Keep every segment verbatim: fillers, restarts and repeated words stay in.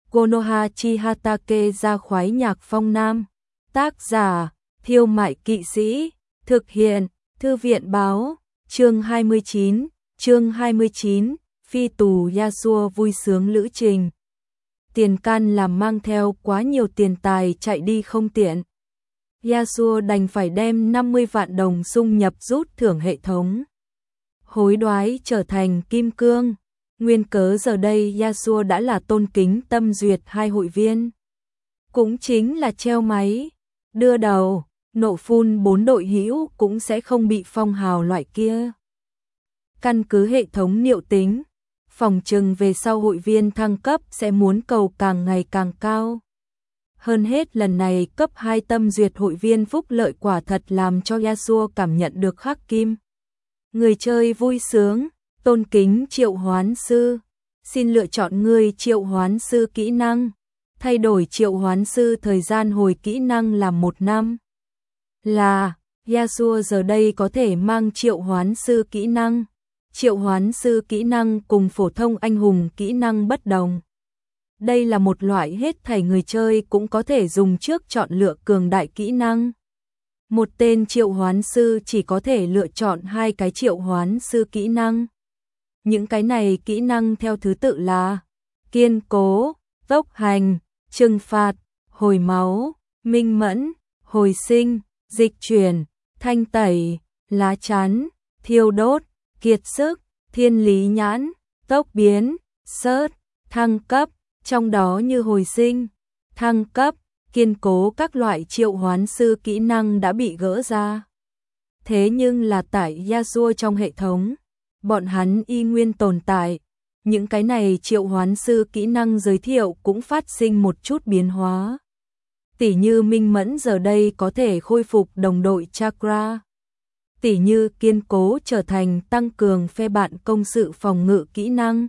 Konoha Chihatake ra khoái nhạc phong nam. Tác giả, Thiêu Mại Kỵ Sĩ. Thực hiện, Thư viện báo. Chương hai mươi chín, chương hai mươi chín, phi tù Yasuo vui sướng lữ trình. Tiền can làm mang theo quá nhiều tiền tài chạy đi không tiện. Yasuo đành phải đem năm mươi vạn đồng sung nhập rút thưởng hệ thống. Hối đoái trở thành kim cương. Nguyên cớ giờ đây Yasuo đã là tôn kính tâm duyệt hai hội viên. Cũng chính là treo máy, đưa đầu, nộ phun bốn đội hữu cũng sẽ không bị phong hào loại kia. Căn cứ hệ thống niệu tính, phòng trừng về sau hội viên thăng cấp sẽ muốn cầu càng ngày càng cao. Hơn hết lần này cấp hai tâm duyệt hội viên phúc lợi quả thật làm cho Yasuo cảm nhận được khắc kim. Người chơi vui sướng, tôn kính triệu hoán sư. Xin lựa chọn người triệu hoán sư kỹ năng. Thay đổi triệu hoán sư thời gian hồi kỹ năng là một năm. Là, Yasuo giờ đây có thể mang triệu hoán sư kỹ năng. Triệu hoán sư kỹ năng cùng phổ thông anh hùng kỹ năng bất đồng. Đây là một loại hết thảy người chơi cũng có thể dùng trước chọn lựa cường đại kỹ năng. Một tên triệu hoán sư chỉ có thể lựa chọn hai cái triệu hoán sư kỹ năng. Những cái này kỹ năng theo thứ tự là kiên cố, tốc hành, trừng phạt, hồi máu, minh mẫn, hồi sinh, dịch chuyển, thanh tẩy, lá chắn, thiêu đốt, kiệt sức, thiên lý nhãn, tốc biến, sớt, thăng cấp, trong đó như hồi sinh, thăng cấp, kiên cố các loại triệu hoán sư kỹ năng đã bị gỡ ra. Thế nhưng là tại Yasuo trong hệ thống, bọn hắn y nguyên tồn tại. Những cái này triệu hoán sư kỹ năng giới thiệu cũng phát sinh một chút biến hóa. Tỷ như minh mẫn giờ đây có thể khôi phục đồng đội chakra. Tỷ như kiên cố trở thành tăng cường phe bạn công sự phòng ngự kỹ năng.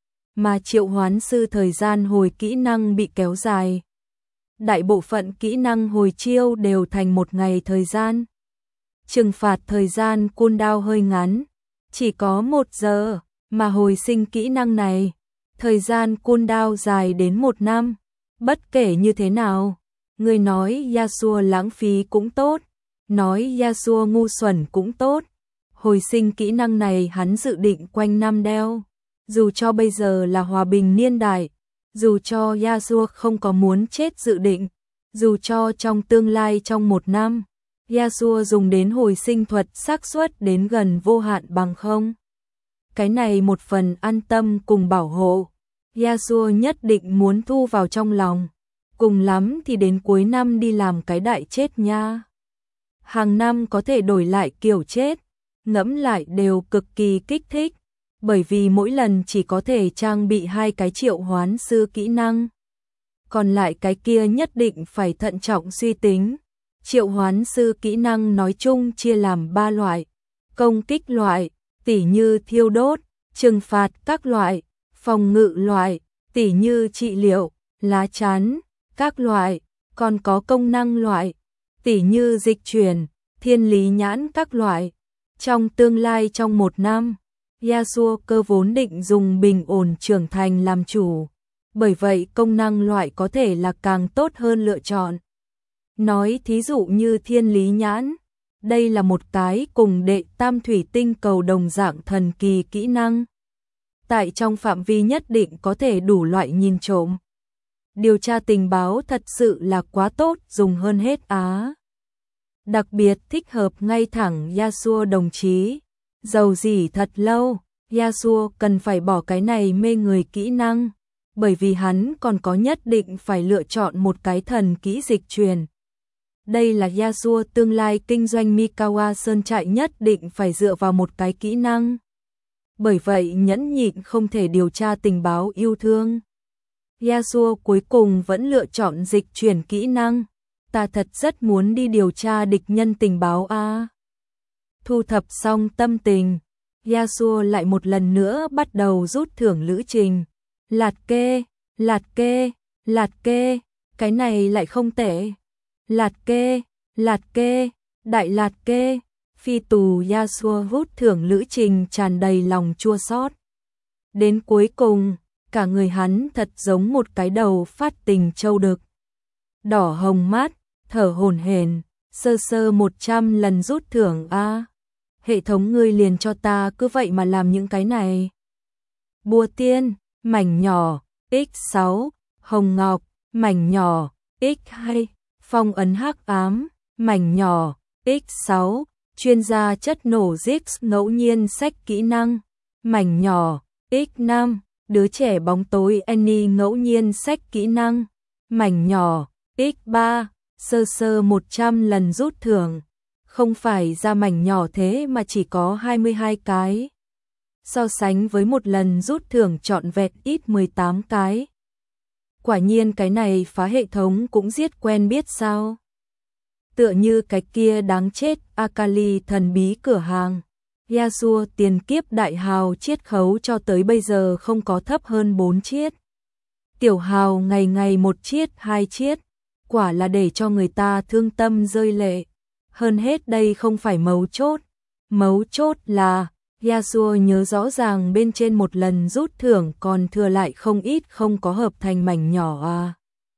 Mà triệu hoán sư thời gian hồi kỹ năng bị kéo dài. Đại bộ phận kỹ năng hồi chiêu đều thành một ngày thời gian. Trừng phạt thời gian cooldown hơi ngắn, chỉ có một giờ, mà hồi sinh kỹ năng này, thời gian cooldown dài đến một năm. Bất kể như thế nào, người nói Yasuo lãng phí cũng tốt, nói Yasuo ngu xuẩn cũng tốt. Hồi sinh kỹ năng này hắn dự định quanh năm đeo. Dù cho bây giờ là hòa bình niên đại, dù cho Yasuo không có muốn chết dự định, dù cho trong tương lai trong một năm, Yasuo dùng đến hồi sinh thuật xác suất đến gần vô hạn bằng không. Cái này một phần an tâm cùng bảo hộ, Yasuo nhất định muốn thu vào trong lòng, cùng lắm thì đến cuối năm đi làm cái đại chết nha. Hàng năm có thể đổi lại kiểu chết, ngẫm lại đều cực kỳ kích thích. Bởi vì mỗi lần chỉ có thể trang bị hai cái triệu hoán sư kỹ năng. Còn lại cái kia nhất định phải thận trọng suy tính. Triệu hoán sư kỹ năng nói chung chia làm ba loại. Công kích loại, tỉ như thiêu đốt, trừng phạt các loại. Phòng ngự loại, tỉ như trị liệu, lá chắn, các loại. Còn có công năng loại, tỉ như dịch chuyển, thiên lý nhãn các loại. Trong tương lai trong một năm, Yasuo cơ vốn định dùng bình ổn trưởng thành làm chủ, bởi vậy công năng loại có thể là càng tốt hơn lựa chọn. Nói thí dụ như thiên lý nhãn, đây là một cái cùng đệ tam thủy tinh cầu đồng dạng thần kỳ kỹ năng. Tại trong phạm vi nhất định có thể đủ loại nhìn trộm. Điều tra tình báo thật sự là quá tốt dùng hơn hết á. Đặc biệt thích hợp ngay thẳng Yasuo đồng chí. Dầu gì thật lâu, Yasuo cần phải bỏ cái này mê người kỹ năng, bởi vì hắn còn có nhất định phải lựa chọn một cái thần kỹ dịch truyền. Đây là Yasuo tương lai kinh doanh Mikawa Sơn Trại nhất định phải dựa vào một cái kỹ năng. Bởi vậy nhẫn nhịn không thể điều tra tình báo yêu thương. Yasuo cuối cùng vẫn lựa chọn dịch chuyển kỹ năng. Ta thật rất muốn đi điều tra địch nhân tình báo a. Thu thập xong tâm tình, Yasuo lại một lần nữa bắt đầu rút thưởng lữ trình. Lạt kê, lạt kê, lạt kê, cái này lại không tệ. Lạt kê, lạt kê, đại lạt kê, phi tù Yasuo rút thưởng lữ trình tràn đầy lòng chua xót. Đến cuối cùng, cả người hắn thật giống một cái đầu phát tình trâu đực. Đỏ hồng mát, thở hổn hển, sơ sơ một trăm lần rút thưởng a. Hệ thống ngươi liền cho ta cứ vậy mà làm những cái này. Bùa tiên, mảnh nhỏ, nhân sáu, hồng ngọc, mảnh nhỏ, nhân hai, phong ấn hắc ám, mảnh nhỏ, nhân sáu, chuyên gia chất nổ giết ngẫu nhiên sách kỹ năng, mảnh nhỏ, nhân năm, đứa trẻ bóng tối Annie ngẫu nhiên sách kỹ năng, mảnh nhỏ, nhân ba, sơ sơ một trăm lần rút thưởng, không phải ra mảnh nhỏ thế mà chỉ có hai mươi hai cái. So sánh với một lần rút thưởng trọn vẹn ít mười tám cái. Quả nhiên cái này phá hệ thống cũng giết quen biết sao. Tựa như cái kia đáng chết Akali thần bí cửa hàng. Yasuo tiền kiếp đại hào chiết khấu cho tới bây giờ không có thấp hơn bốn chiết. Tiểu hào ngày ngày một chiết hai chiết. Quả là để cho người ta thương tâm rơi lệ. Hơn hết đây không phải mấu chốt. Mấu chốt là Yasuo nhớ rõ ràng bên trên một lần rút thưởng còn thừa lại không ít không có hợp thành mảnh nhỏ à.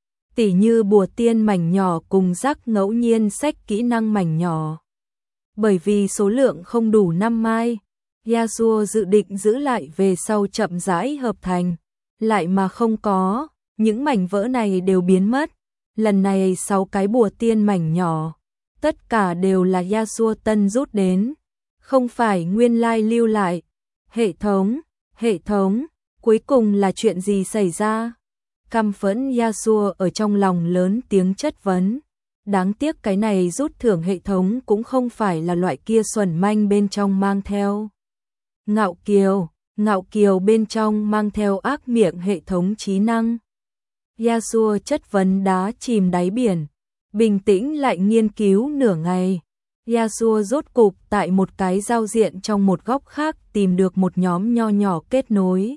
Tỉ như bùa tiên mảnh nhỏ cùng rắc ngẫu nhiên sách kỹ năng mảnh nhỏ. Bởi vì số lượng không đủ năm mai, Yasuo dự định giữ lại về sau chậm rãi hợp thành. Lại mà không có, những mảnh vỡ này đều biến mất. Lần này sáu cái bùa tiên mảnh nhỏ, tất cả đều là Yasuo tân rút đến. Không phải nguyên lai lưu lại. Hệ thống, hệ thống, cuối cùng là chuyện gì xảy ra? Căm phẫn Yasuo ở trong lòng lớn tiếng chất vấn. Đáng tiếc cái này rút thưởng hệ thống cũng không phải là loại kia xuẩn manh bên trong mang theo. Ngạo kiều, ngạo kiều bên trong mang theo ác miệng hệ thống trí năng. Yasuo chất vấn đá chìm đáy biển, bình tĩnh lại nghiên cứu nửa ngày. Yasuo rốt cục tại một cái giao diện trong một góc khác tìm được một nhóm nho nhỏ kết nối.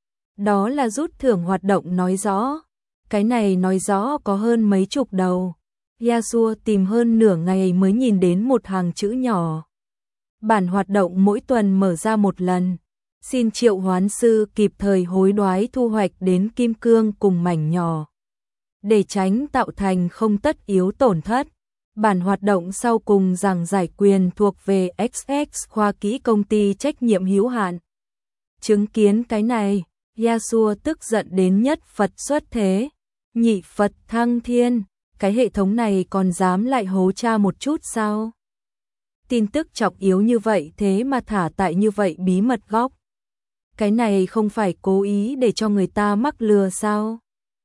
Đó là rút thưởng hoạt động nói rõ. Cái này nói rõ có hơn mấy chục đầu. Yasuo tìm hơn nửa ngày mới nhìn đến một hàng chữ nhỏ. Bản hoạt động mỗi tuần mở ra một lần. Xin triệu hoán sư kịp thời hối đoái thu hoạch đến kim cương cùng mảnh nhỏ. Để tránh tạo thành không tất yếu tổn thất. Bản hoạt động sau cùng rằng giải quyền thuộc về ích ích khoa kỹ công ty trách nhiệm hữu hạn. Chứng kiến cái này, Yasuo tức giận đến nhất Phật xuất thế, nhị Phật thăng thiên, cái hệ thống này còn dám lại hố cha một chút sao? Tin tức trọng yếu như vậy thế mà thả tại như vậy bí mật góc. Cái này không phải cố ý để cho người ta mắc lừa sao?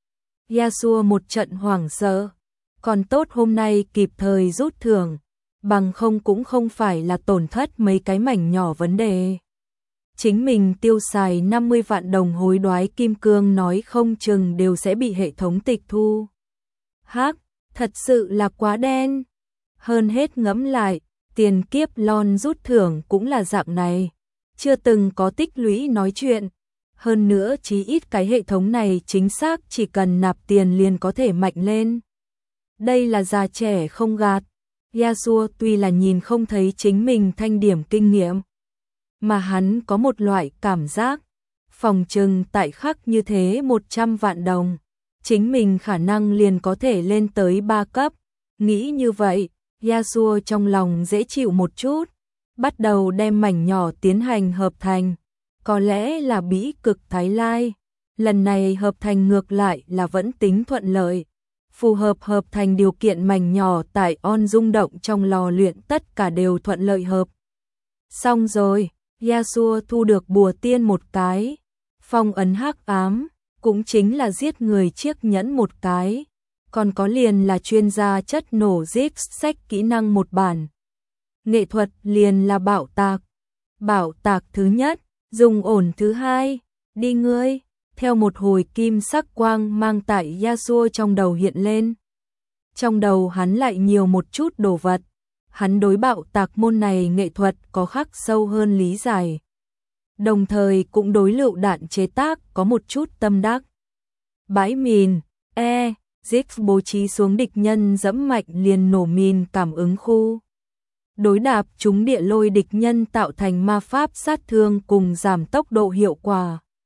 Yasuo một trận hoảng sợ. Còn tốt hôm nay kịp thời rút thưởng, bằng không cũng không phải là tổn thất mấy cái mảnh nhỏ vấn đề. Chính mình tiêu xài năm mươi vạn đồng hối đoái kim cương nói không chừng đều sẽ bị hệ thống tịch thu. Hắc, thật sự là quá đen. Hơn hết ngẫm lại, tiền kiếp lon rút thưởng cũng là dạng này. Chưa từng có tích lũy nói chuyện. Hơn nữa chí ít cái hệ thống này chính xác chỉ cần nạp tiền liền có thể mạnh lên. Đây là già trẻ không gạt. Yasuo tuy là nhìn không thấy chính mình thanh điểm kinh nghiệm, mà hắn có một loại cảm giác, phòng trừng tại khắc như thế một trăm vạn đồng, chính mình khả năng liền có thể lên tới ba cấp. Nghĩ như vậy, Yasuo trong lòng dễ chịu một chút, bắt đầu đem mảnh nhỏ tiến hành hợp thành. Có lẽ là bỉ cực Thái Lai, lần này hợp thành ngược lại là vẫn tính thuận lợi. Phù hợp hợp thành điều kiện mảnh nhỏ tại on rung động trong lò luyện tất cả đều thuận lợi hợp. Xong rồi, Yasuo thu được bùa tiên một cái, phong ấn hắc ám, cũng chính là giết người chiếc nhẫn một cái, còn có liền là chuyên gia chất nổ giết sách kỹ năng một bản. Nghệ thuật liền là bảo tạc. Bảo tạc thứ nhất, dùng ổn thứ hai, đi ngươi. Theo một hồi kim sắc quang mang tại Yasuo trong đầu hiện lên. Trong đầu hắn lại nhiều một chút đồ vật. Hắn đối bạo tạc môn này nghệ thuật có khắc sâu hơn lý giải. Đồng thời cũng đối lựu đạn chế tác có một chút tâm đắc. Bãi mìn, E, Zix bố trí xuống địch nhân dẫm mạnh liền nổ mìn cảm ứng khu. Đối đạp chúng địa lôi địch nhân tạo thành ma pháp sát thương cùng giảm tốc độ hiệu quả.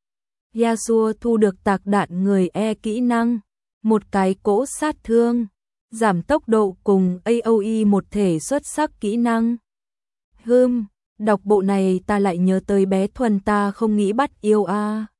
Yasuo thu được tạc đạn người E kỹ năng, một cái cỗ sát thương, giảm tốc độ cùng a o e một thể xuất sắc kỹ năng. Hừm, đọc bộ này ta lại nhớ tới bé Thuần ta không nghĩ bắt yêu a.